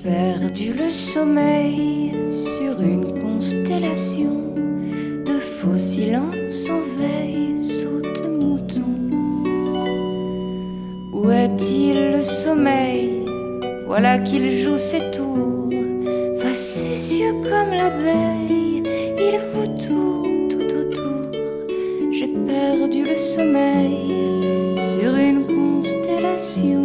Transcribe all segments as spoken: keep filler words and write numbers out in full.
perdu le sommeil sur une constellation de faux silences en veille saute-mouton. Où est-il le sommeil? Voilà qu'il joue ses tours, face ses yeux comme l'abeille, il vous tourne tout autour. J'ai perdu le sommeil sur une constellation.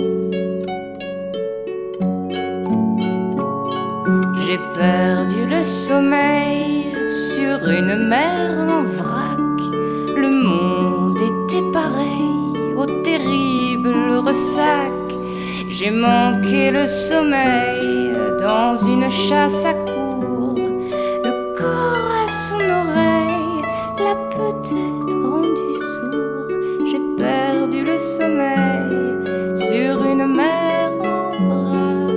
J'ai perdu le sommeil sur une mer en vrac. Le monde était pareil au terrible ressac. J'ai manqué le sommeil dans une chasse à courre. Le corps à son oreille l'a peut-être rendu sourd. J'ai perdu le sommeil sur une mer en vrac.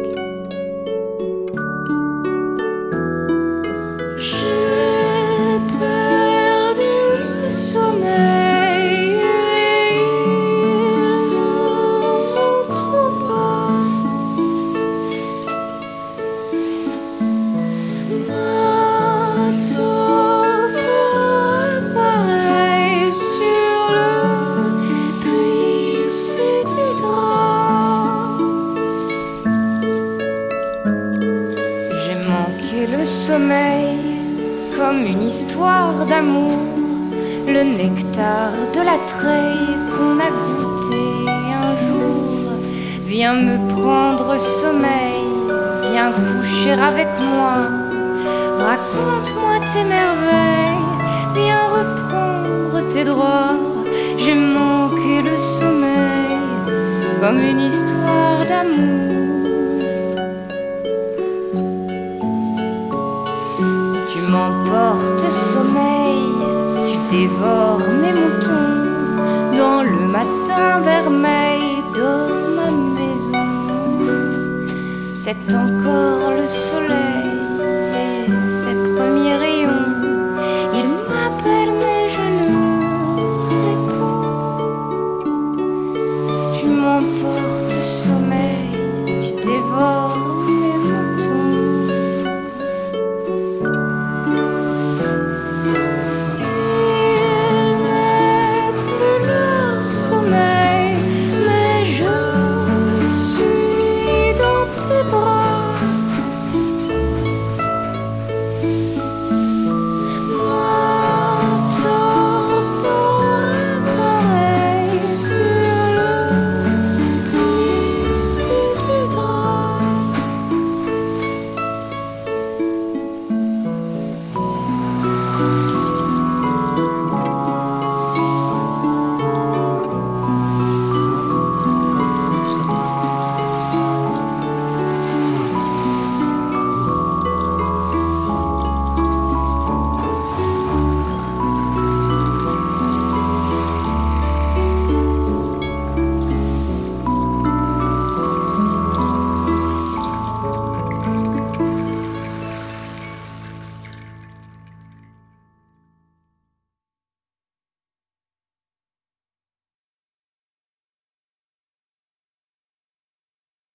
J'ai perdu le sommeil et il n'entend pas. Ma taupe pareil sur le plissé du drap. J'ai manqué le sommeil comme une histoire d'amour, le nectar de la treille qu'on a goûté un jour. Viens me prendre sommeil, viens coucher avec moi, raconte-moi tes merveilles, viens reprendre tes droits. J'ai manqué le sommeil comme une histoire d'amour. Tu m'emportes sommeil, tu dévores mes moutons. Dans le matin vermeil dort ma maison. C'est encore le soleil et ses premiers rayons.